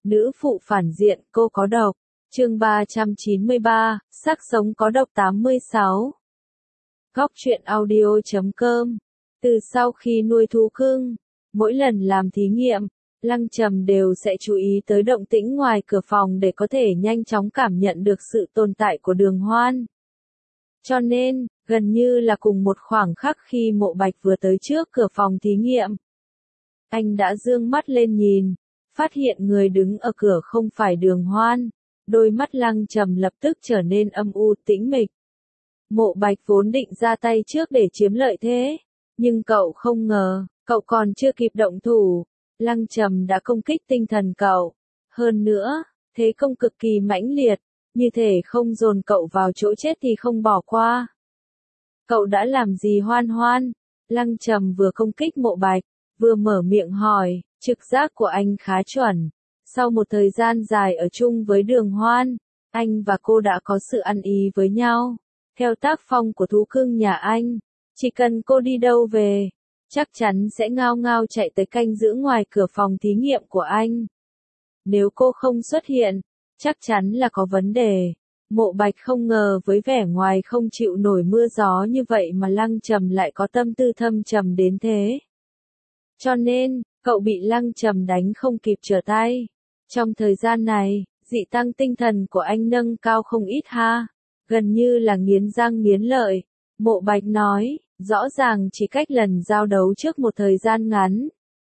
Nữ phụ phản diện, cô có độc. Chương 393, xác sống có độc 86. Góc truyện audio.com. Từ sau khi nuôi thú cưng, mỗi lần làm thí nghiệm, Lăng Trầm đều sẽ chú ý tới động tĩnh ngoài cửa phòng để có thể nhanh chóng cảm nhận được sự tồn tại của Đường Hoan. Cho nên, gần như là cùng một khoảng khắc khi Mộ Bạch vừa tới trước cửa phòng thí nghiệm, anh đã dương mắt lên nhìn, phát hiện người đứng ở cửa không phải Đường Hoan. Đôi mắt Lăng Trầm lập tức trở nên âm u tĩnh mịch. Mộ Bạch vốn định ra tay trước để chiếm lợi thế, nhưng cậu không ngờ, cậu còn chưa kịp động thủ, Lăng Trầm đã công kích tinh thần cậu. Hơn nữa, thế công cực kỳ mãnh liệt, như thể không dồn cậu vào chỗ chết thì không bỏ qua. Cậu đã làm gì Hoan Hoan? Lăng Trầm vừa công kích Mộ Bạch, vừa mở miệng hỏi, trực giác của anh khá chuẩn. Sau một thời gian dài ở chung với Đường Hoan, anh và cô đã có sự ăn ý với nhau. Theo tác phong của thú cưng nhà anh, chỉ cần cô đi đâu về, chắc chắn sẽ ngao ngao chạy tới canh giữ ngoài cửa phòng thí nghiệm của anh. Nếu cô không xuất hiện, chắc chắn là có vấn đề. Mộ Bạch không ngờ với vẻ ngoài không chịu nổi mưa gió như vậy mà Lăng Trầm lại có tâm tư thâm trầm đến thế. Cho nên, cậu bị Lăng Trầm đánh không kịp trở tay. Trong thời gian này, dị tăng tinh thần của anh nâng cao không ít ha. Gần như là nghiến răng nghiến lợi. Mộ Bạch nói, rõ ràng chỉ cách lần giao đấu trước một thời gian ngắn.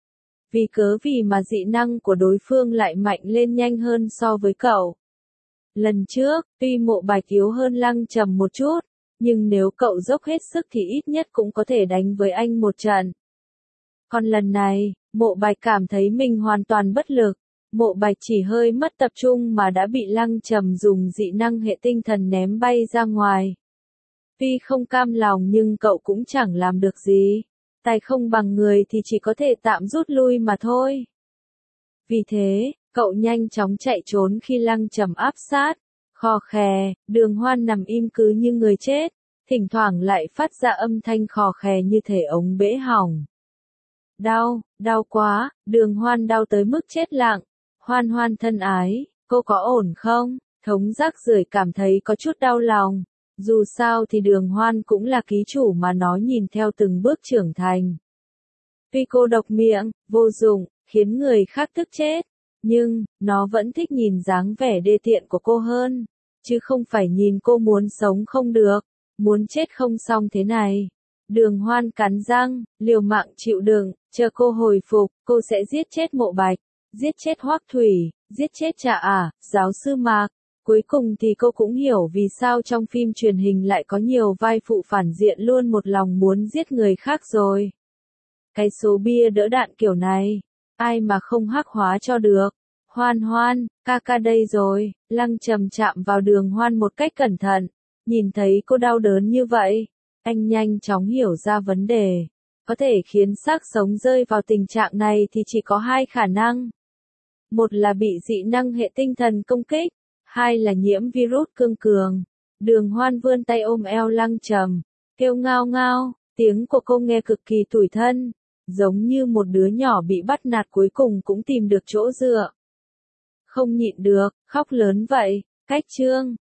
Vì mà dị năng của đối phương lại mạnh lên nhanh hơn so với cậu. Lần trước, tuy Mộ Bạch yếu hơn Lăng Trầm một chút, nhưng nếu cậu dốc hết sức thì ít nhất cũng có thể đánh với anh một trận. Còn lần này, Mộ Bạch cảm thấy mình hoàn toàn bất lực. Mộ Bạch chỉ hơi mất tập trung mà đã bị Lăng Trầm dùng dị năng hệ tinh thần ném bay ra ngoài. Tuy không cam lòng nhưng cậu cũng chẳng làm được gì. Tài không bằng người thì chỉ có thể tạm rút lui mà thôi. Vì thế, cậu nhanh chóng chạy trốn khi Lăng Trầm áp sát. Khò khè, Đường Hoan nằm im cứ như người chết, thỉnh thoảng lại phát ra âm thanh khò khè như thể ống bể hỏng. Đau quá, Đường Hoan đau tới mức chết lặng. Hoan Hoan thân ái, cô có ổn không? Thống Rác Rưởi cảm thấy có chút đau lòng. Dù sao thì Đường Hoan cũng là ký chủ mà nó nhìn theo từng bước trưởng thành. Tuy cô độc miệng, vô dụng, khiến người khác tức chết, nhưng, nó vẫn thích nhìn dáng vẻ đê tiện của cô hơn, chứ không phải nhìn cô muốn sống không được, muốn chết không xong thế này. Đường Hoan cắn răng, liều mạng chịu đựng, chờ cô hồi phục, cô sẽ giết chết Mộ Bạch, giết chết Hoắc Thủy, giết chết Trà Ả, giáo sư Mạc. Cuối cùng thì cô cũng hiểu vì sao trong phim truyền hình lại có nhiều vai phụ phản diện luôn một lòng muốn giết người khác rồi. Cái số bia đỡ đạn kiểu này, ai mà không hắc hóa cho được. Hoan Hoan, ca đây rồi. Lăng Trầm chạm vào Đường Hoan một cách cẩn thận, nhìn thấy cô đau đớn như vậy, anh nhanh chóng hiểu ra vấn đề. Có thể khiến xác sống rơi vào tình trạng này thì chỉ có hai khả năng. Một là bị dị năng hệ tinh thần công kích, hai là nhiễm virus cương cường. Đường Hoan vươn tay ôm eo Lăng Trầm, kêu ngao ngao, tiếng của cô nghe cực kỳ tủi thân, giống như một đứa nhỏ bị bắt nạt cuối cùng cũng tìm được chỗ dựa. Không nhịn được, khóc lớn vậy. Cách chương